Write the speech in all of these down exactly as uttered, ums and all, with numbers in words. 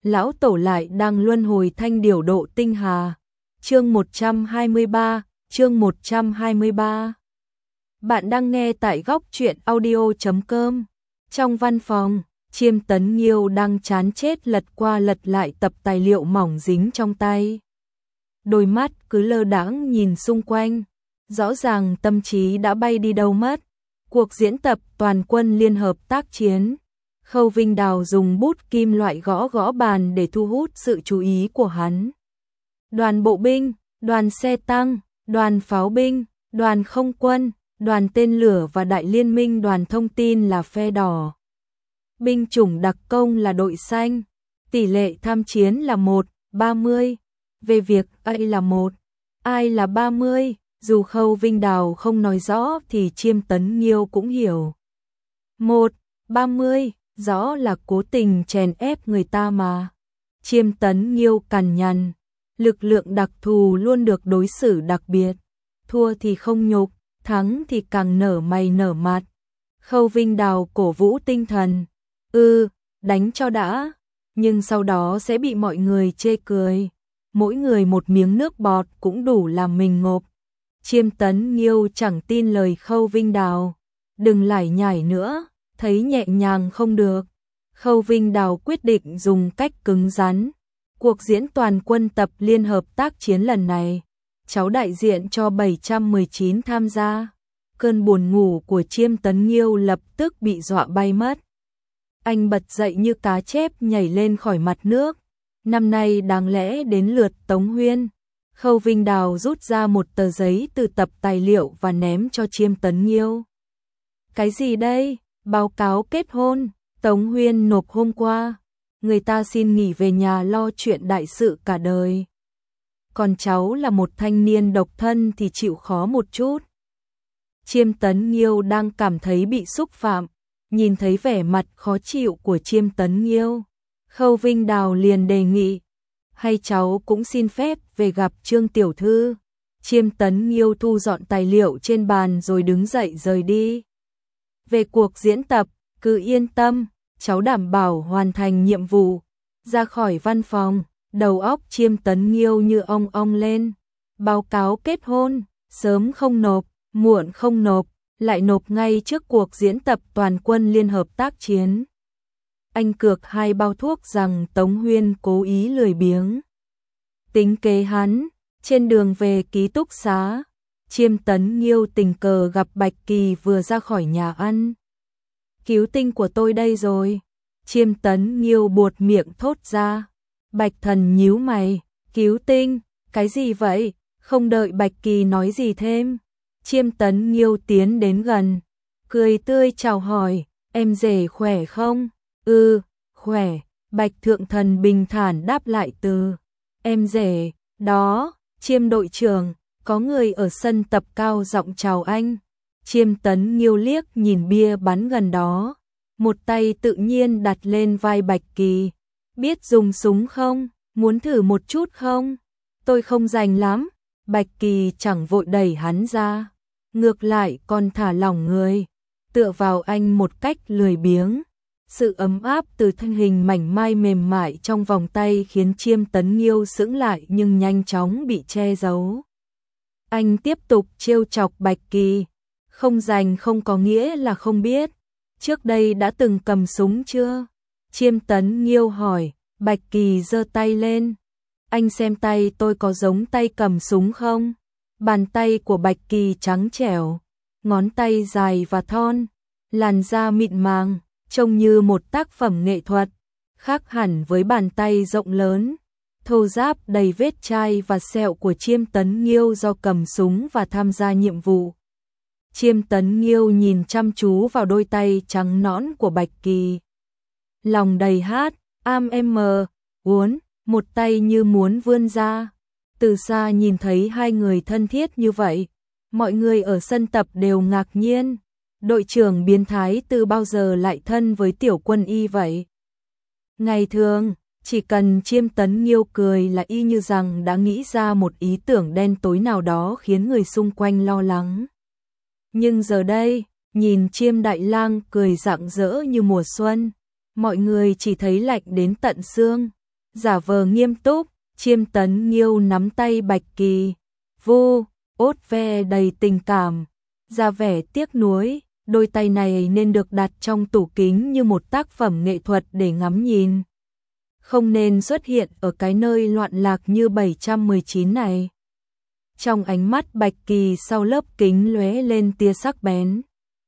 lão tổ lại đang luân hồi thanh điểu độ tinh hà. Chương một trăm hai mươi ba, chương một trăm hai mươi ba. Bạn đang nghe tại góc truyện audio chấm com. Trong văn phòng, Chiêm Tấn Nghiêu đang chán chết lật qua lật lại tập tài liệu mỏng dính trong tay. Đôi mắt cứ lơ đãng nhìn xung quanh, rõ ràng tâm trí đã bay đi đâu mất. Cuộc diễn tập toàn quân liên hợp tác chiến. Khâu Vinh Đào dùng bút kim loại gõ gõ bàn để thu hút sự chú ý của hắn. Đoàn bộ binh, đoàn xe tăng, đoàn pháo binh, đoàn không quân, đoàn tên lửa và đại liên minh đoàn thông tin là phe đỏ. Binh chủng đặc công là đội xanh. Tỷ lệ tham chiến là một ba mươi. Về việc ai là một, ai là ba mươi, dù Khâu Vinh Đào không nói rõ thì Chiêm Tấn Nghiêu cũng hiểu. một ba mươi, rõ là cố tình chèn ép người ta mà. Chiêm Tấn Nghiêu cằn nhằn, lực lượng đặc thù luôn được đối xử đặc biệt. Thua thì không nhục, thắng thì càng nở mày nở mặt. Khâu Vinh Đào cổ vũ tinh thần. Ừ, đánh cho đã, nhưng sau đó sẽ bị mọi người chê cười. Mỗi người một miếng nước bọt cũng đủ làm mình ngộp. Chiêm Tấn Nghiêu chẳng tin lời Khâu Vinh Đào. Đừng lải nhải nữa, thấy nhẹ nhàng không được. Khâu Vinh Đào quyết định dùng cách cứng rắn. Cuộc diễn toàn quân tập liên hợp tác chiến lần này, cháu đại diện cho bảy trăm mười chín tham gia. Cơn buồn ngủ của Chiêm Tấn Nghiêu lập tức bị dọa bay mất. Anh bật dậy như cá chép nhảy lên khỏi mặt nước. Năm nay đáng lẽ đến lượt Tống Huyên. Khâu Vinh Đào rút ra một tờ giấy từ tập tài liệu và ném cho Chiêm Tấn Nghiêu. Cái gì đây? Báo cáo kết hôn, Tống Huyên nộp hôm qua. Người ta xin nghỉ về nhà lo chuyện đại sự cả đời. Còn cháu là một thanh niên độc thân thì chịu khó một chút. Chiêm Tấn Nghiêu đang cảm thấy bị xúc phạm. Nhìn thấy vẻ mặt khó chịu của Chiêm Tấn Nghiêu, Khâu Vinh Đào liền đề nghị, hay cháu cũng xin phép về gặp Trương tiểu thư. Chiêm Tấn Nghiêu thu dọn tài liệu trên bàn rồi đứng dậy rời đi. Về cuộc diễn tập, cứ yên tâm, cháu đảm bảo hoàn thành nhiệm vụ. Ra khỏi văn phòng, đầu óc Chiêm Tấn Nghiêu như ong ong lên. Báo cáo kết hôn, sớm không nộp, muộn không nộp, lại nộp ngay trước cuộc diễn tập toàn quân liên hợp tác chiến. Anh cược hai bao thuốc rằng Tống Huyên cố ý lười biếng. Tính kế hắn, trên đường về ký túc xá, Chiêm Tấn Nghiêu tình cờ gặp Bạch Kỳ vừa ra khỏi nhà ăn. Cứu tinh của tôi đây rồi. Chiêm Tấn Nghiêu buột miệng thốt ra. Bạch Thần nhíu mày, cứu tinh, cái gì vậy? Không đợi Bạch Kỳ nói gì thêm, Chiêm Tấn Nghiêu tiến đến gần, cười tươi chào hỏi, em rể khỏe không? Ừ, khỏe. Bạch Thượng Thần bình thản đáp lại từ, em rể, đó, Chiêm đội trưởng, có người ở sân tập cao giọng chào anh. Chiêm Tấn Nghiêu liếc nhìn bia bắn gần đó, một tay tự nhiên đặt lên vai Bạch Kỳ. Biết dùng súng không? Muốn thử một chút không? Tôi không rành lắm. Bạch Kỳ chẳng vội đẩy hắn ra, ngược lại còn thả lỏng người, tựa vào anh một cách lười biếng. Sự ấm áp từ thân hình mảnh mai mềm mại trong vòng tay khiến Chiêm Tấn Nghiêu sững lại nhưng nhanh chóng bị che giấu. Anh tiếp tục trêu chọc Bạch Kỳ, không rành không có nghĩa là không biết. Trước đây đã từng cầm súng chưa? Chiêm Tấn Nghiêu hỏi. Bạch Kỳ giơ tay lên. Anh xem tay tôi có giống tay cầm súng không? Bàn tay của Bạch Kỳ trắng trẻo, ngón tay dài và thon, làn da mịn màng, trông như một tác phẩm nghệ thuật, khác hẳn với bàn tay rộng lớn, thô ráp đầy vết chai và sẹo của Chiêm Tấn Nghiêu do cầm súng và tham gia nhiệm vụ. Chiêm Tấn Nghiêu nhìn chăm chú vào đôi tay trắng nõn của Bạch Kỳ. Lòng đầy hát, am em uốn, một tay như muốn vươn ra. Từ xa nhìn thấy hai người thân thiết như vậy, mọi người ở sân tập đều ngạc nhiên. Đội trưởng biến thái từ bao giờ lại thân với tiểu quân y vậy? Ngày thường, chỉ cần Chiêm Tấn Nghiêu cười là y như rằng đã nghĩ ra một ý tưởng đen tối nào đó khiến người xung quanh lo lắng. Nhưng giờ đây, nhìn Chiêm Đại Lang cười rạng rỡ như mùa xuân, mọi người chỉ thấy lạnh đến tận xương. Giả vờ nghiêm túc, Chiêm Tấn Nghiêu nắm tay Bạch Kỳ, vu, ốt ve đầy tình cảm, ra vẻ tiếc nuối, đôi tay này nên được đặt trong tủ kính như một tác phẩm nghệ thuật để ngắm nhìn. Không nên xuất hiện ở cái nơi loạn lạc như bảy trăm mười chín này. Trong ánh mắt Bạch Kỳ sau lớp kính lóe lên tia sắc bén.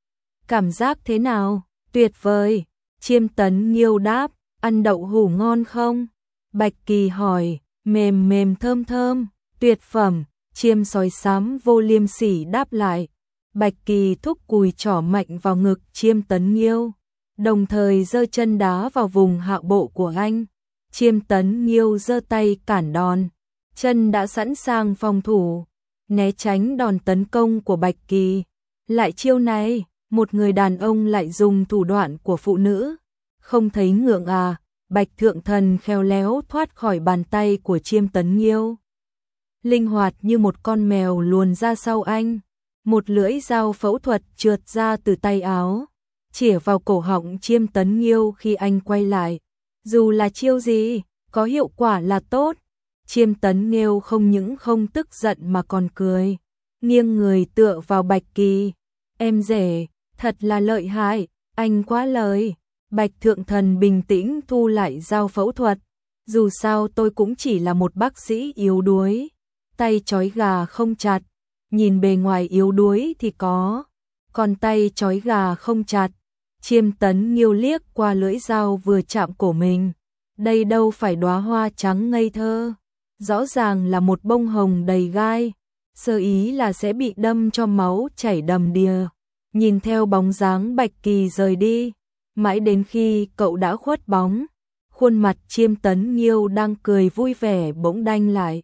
Cảm giác thế nào? Tuyệt vời. Chiêm Tấn Nghiêu đáp, ăn đậu hủ ngon không? Bạch Kỳ hỏi, mềm mềm thơm thơm, tuyệt phẩm. Chiêm sói xám vô liêm sỉ đáp lại. Bạch Kỳ thúc cùi trỏ mạnh vào ngực Chiêm Tấn Nghiêu, đồng thời giơ chân đá vào vùng hạ bộ của anh. Chiêm Tấn Nghiêu giơ tay cản đòn, chân đã sẵn sàng phòng thủ, né tránh đòn tấn công của Bạch Kỳ. Lại chiêu này, một người đàn ông lại dùng thủ đoạn của phụ nữ, không thấy ngượng à? Bạch Thượng Thần khéo léo thoát khỏi bàn tay của Chiêm Tấn Nghiêu, linh hoạt như một con mèo luồn ra sau anh. Một lưỡi dao phẫu thuật trượt ra từ tay áo, chĩa vào cổ họng Chiêm Tấn Nghiêu khi anh quay lại. Dù là chiêu gì, có hiệu quả là tốt. Chiêm Tấn Nghiêu không những không tức giận mà còn cười, nghiêng người tựa vào Bạch Kỳ. Em rể, thật là lợi hại, anh quá lời. Bạch Thượng Thần bình tĩnh thu lại dao phẫu thuật. Dù sao tôi cũng chỉ là một bác sĩ yếu đuối, tay trói gà không chặt. Nhìn bề ngoài yếu đuối thì có, còn tay trói gà không chặt. Chiêm Tấn Nghiêu liếc qua lưỡi dao vừa chạm cổ mình. Đây đâu phải đóa hoa trắng ngây thơ, rõ ràng là một bông hồng đầy gai, sơ ý là sẽ bị đâm cho máu chảy đầm đìa. Nhìn theo bóng dáng Bạch Kỳ rời đi, mãi đến khi cậu đã khuất bóng, khuôn mặt Chiêm Tấn Nghiêu đang cười vui vẻ bỗng đanh lại.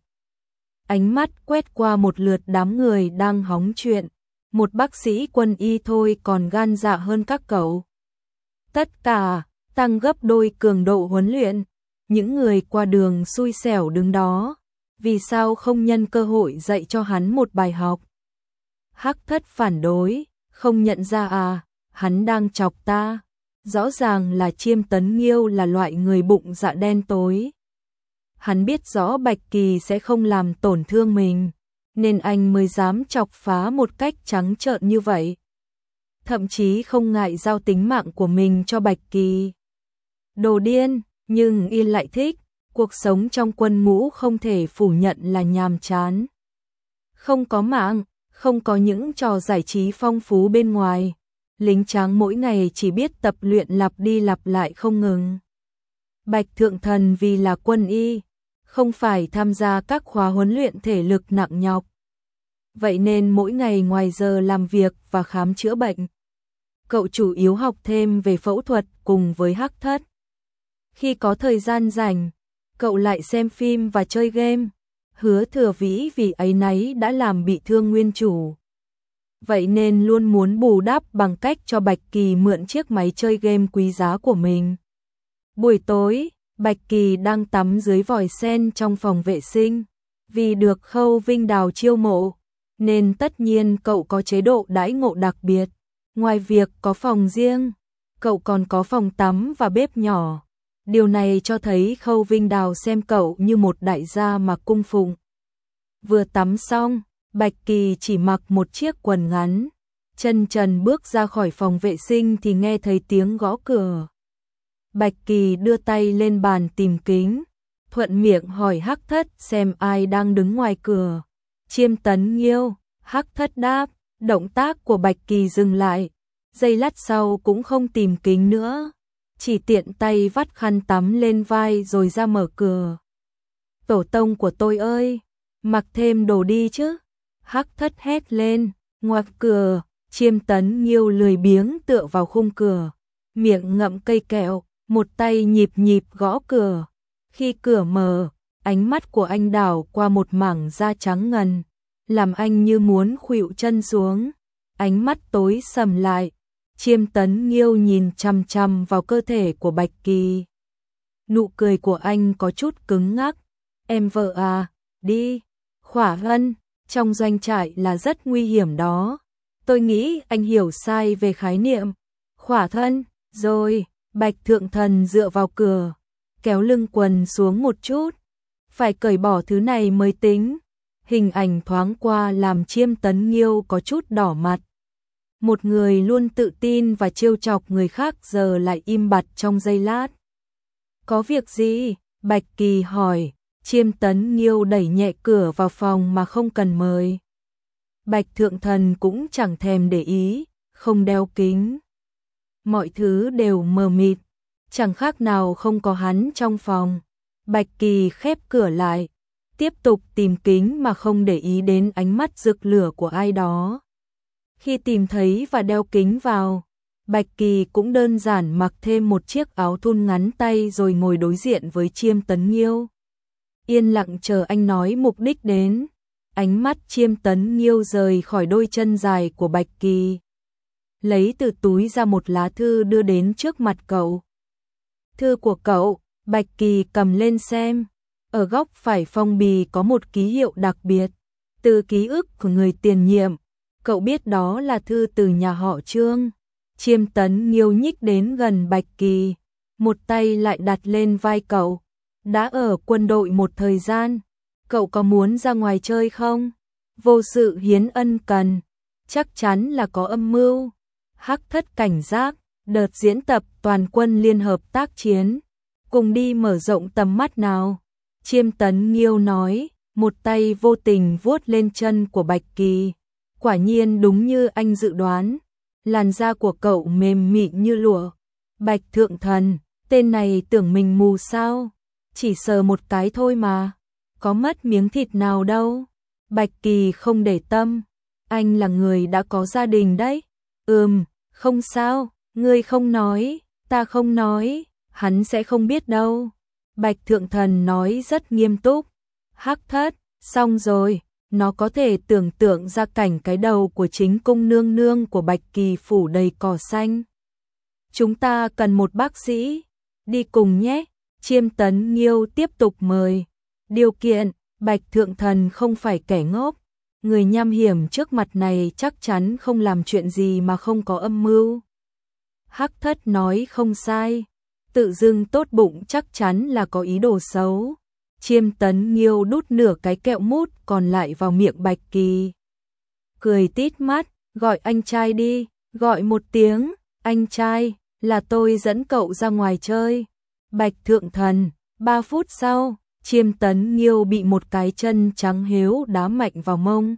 Ánh mắt quét qua một lượt đám người đang hóng chuyện, một bác sĩ quân y thôi còn gan dạ hơn các cậu. Tất cả tăng gấp đôi cường độ huấn luyện, những người qua đường xui xẻo đứng đó, vì sao không nhân cơ hội dạy cho hắn một bài học? Hắc Thất phản đối, không nhận ra à, hắn đang chọc ta. Rõ ràng là Chiêm Tấn Nghiêu là loại người bụng dạ đen tối. Hắn biết rõ Bạch Kỳ sẽ không làm tổn thương mình, nên anh mới dám chọc phá một cách trắng trợn như vậy. Thậm chí không ngại giao tính mạng của mình cho Bạch Kỳ. Đồ điên, nhưng y lại thích, cuộc sống trong quân ngũ không thể phủ nhận là nhàm chán. Không có mạng, không có những trò giải trí phong phú bên ngoài. Lính tráng mỗi ngày chỉ biết tập luyện lặp đi lặp lại không ngừng. Bạch Thượng Thần vì là quân y, không phải tham gia các khóa huấn luyện thể lực nặng nhọc. Vậy nên mỗi ngày ngoài giờ làm việc và khám chữa bệnh, cậu chủ yếu học thêm về phẫu thuật cùng với Hắc Thất. Khi có thời gian rảnh, cậu lại xem phim và chơi game. Hứa Thừa Vĩ vì áy náy đã làm bị thương nguyên chủ, vậy nên luôn muốn bù đắp bằng cách cho Bạch Kỳ mượn chiếc máy chơi game quý giá của mình. Buổi tối, Bạch Kỳ đang tắm dưới vòi sen trong phòng vệ sinh. Vì được Khâu Vinh Đào chiêu mộ, nên tất nhiên cậu có chế độ đãi ngộ đặc biệt. Ngoài việc có phòng riêng, cậu còn có phòng tắm và bếp nhỏ. Điều này cho thấy Khâu Vinh Đào xem cậu như một đại gia mà cung phụng. Vừa tắm xong, Bạch Kỳ chỉ mặc một chiếc quần ngắn, chân trần bước ra khỏi phòng vệ sinh thì nghe thấy tiếng gõ cửa. Bạch Kỳ đưa tay lên bàn tìm kính, thuận miệng hỏi Hắc Thất xem ai đang đứng ngoài cửa. Chiêm Tấn Nghiêu. Hắc Thất đáp. Động tác của Bạch Kỳ dừng lại, giây lát sau cũng không tìm kính nữa, chỉ tiện tay vắt khăn tắm lên vai rồi ra mở cửa. Tổ tông của tôi ơi, mặc thêm đồ đi chứ. Hắc Thất hét lên. Ngoặt cửa, Chiêm Tấn Nghiêu lười biếng tựa vào khung cửa, miệng ngậm cây kẹo, một tay nhịp nhịp gõ cửa. Khi cửa mở, ánh mắt của anh đảo qua một mảng da trắng ngần, làm anh như muốn khuỵu chân xuống. Ánh mắt tối sầm lại. Chiêm Tấn Nghiêu nhìn chằm chằm vào cơ thể của Bạch Kỳ. Nụ cười của anh có chút cứng ngắc. Em vợ à, đi. Khỏa Hân, trong doanh trại là rất nguy hiểm đó. Tôi nghĩ anh hiểu sai về khái niệm. Khỏa Thân, rồi. Bạch Thượng Thần dựa vào cửa, kéo lưng quần xuống một chút, phải cởi bỏ thứ này mới tính. Hình ảnh thoáng qua làm Chiêm Tấn Nghiêu có chút đỏ mặt. Một người luôn tự tin và trêu chọc người khác giờ lại im bặt trong giây lát. Có việc gì? Bạch Kỳ hỏi. Chiêm Tấn Nghiêu đẩy nhẹ cửa vào phòng mà không cần mời. Bạch Thượng Thần cũng chẳng thèm để ý, không đeo kính. Mọi thứ đều mờ mịt, chẳng khác nào không có hắn trong phòng. Bạch Kỳ khép cửa lại, tiếp tục tìm kính mà không để ý đến ánh mắt rực lửa của ai đó. Khi tìm thấy và đeo kính vào, Bạch Kỳ cũng đơn giản mặc thêm một chiếc áo thun ngắn tay rồi ngồi đối diện với Chiêm Tấn Nghiêu. Yên lặng chờ anh nói mục đích đến. Ánh mắt Chiêm Tấn Nghiêu rời khỏi đôi chân dài của Bạch Kỳ, lấy từ túi ra một lá thư đưa đến trước mặt cậu. Thư của cậu. Bạch Kỳ cầm lên xem. Ở góc phải phong bì có một ký hiệu đặc biệt, từ ký ức của người tiền nhiệm. Cậu biết đó là thư từ nhà họ Trương. Chiêm Tấn Nghiêu nhích đến gần Bạch Kỳ, một tay lại đặt lên vai cậu. Đã ở quân đội một thời gian, cậu có muốn ra ngoài chơi không? Vô sự hiến ân cần, chắc chắn là có âm mưu. Hắc Thất cảnh giác, đợt diễn tập toàn quân liên hợp tác chiến, cùng đi mở rộng tầm mắt nào. Chiêm Tấn Nghiêu nói, một tay vô tình vuốt lên chân của Bạch Kỳ. Quả nhiên đúng như anh dự đoán, làn da của cậu mềm mịn như lụa. Bạch Thượng Thần, tên này tưởng mình mù sao? Chỉ sờ một cái thôi mà, có mất miếng thịt nào đâu. Bạch Kỳ không để tâm, anh là người đã có gia đình đấy. Ừm, không sao, ngươi không nói, ta không nói, hắn sẽ không biết đâu. Bạch Thượng Thần nói rất nghiêm túc. Hắc Thất, xong rồi, nó có thể tưởng tượng ra cảnh cái đầu của chính cung nương nương của Bạch Kỳ phủ đầy cỏ xanh. Chúng ta cần một bác sĩ, đi cùng nhé. Chiêm Tấn Nghiêu tiếp tục mời. Điều kiện, Bạch Thượng Thần không phải kẻ ngốc. Người nham hiểm trước mặt này chắc chắn không làm chuyện gì mà không có âm mưu. Hắc Thất nói không sai. Tự dưng tốt bụng chắc chắn là có ý đồ xấu. Chiêm Tấn Nghiêu đút nửa cái kẹo mút còn lại vào miệng Bạch Kỳ. Cười tít mắt, gọi anh trai đi, gọi một tiếng, anh trai, là tôi dẫn cậu ra ngoài chơi. Bạch Thượng Thần, ba phút sau, Chiêm Tấn Nghiêu bị một cái chân trắng hếu đá mạnh vào mông.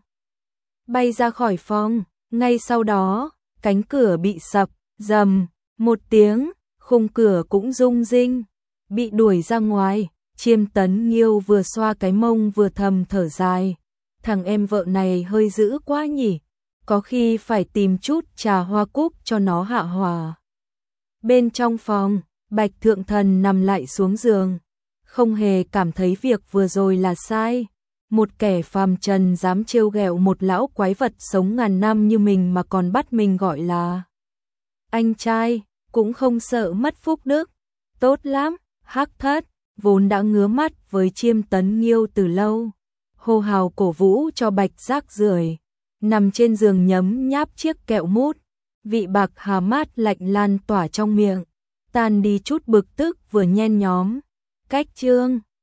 Bay ra khỏi phòng, ngay sau đó, cánh cửa bị sập, rầm, một tiếng, khung cửa cũng rung rinh, bị đuổi ra ngoài. Chiêm Tấn Nghiêu vừa xoa cái mông vừa thầm thở dài. Thằng em vợ này hơi dữ quá nhỉ, có khi phải tìm chút trà hoa cúc cho nó hạ hỏa. Bên trong phòng, Bạch Thượng Thần nằm lại xuống giường, không hề cảm thấy việc vừa rồi là sai. Một kẻ phàm trần dám trêu ghẹo một lão quái vật sống ngàn năm như mình mà còn bắt mình gọi là anh trai, cũng không sợ mất phúc đức. Tốt lắm. Hắc Thất vốn đã ngứa mắt với Chiêm Tấn Nghiêu từ lâu, hô hào cổ vũ cho Bạch rác rưởi, nằm trên giường nhấm nháp chiếc kẹo mút, vị bạc hà mát lạnh lan tỏa trong miệng, tan đi chút bực tức vừa nhen nhóm. Cách chương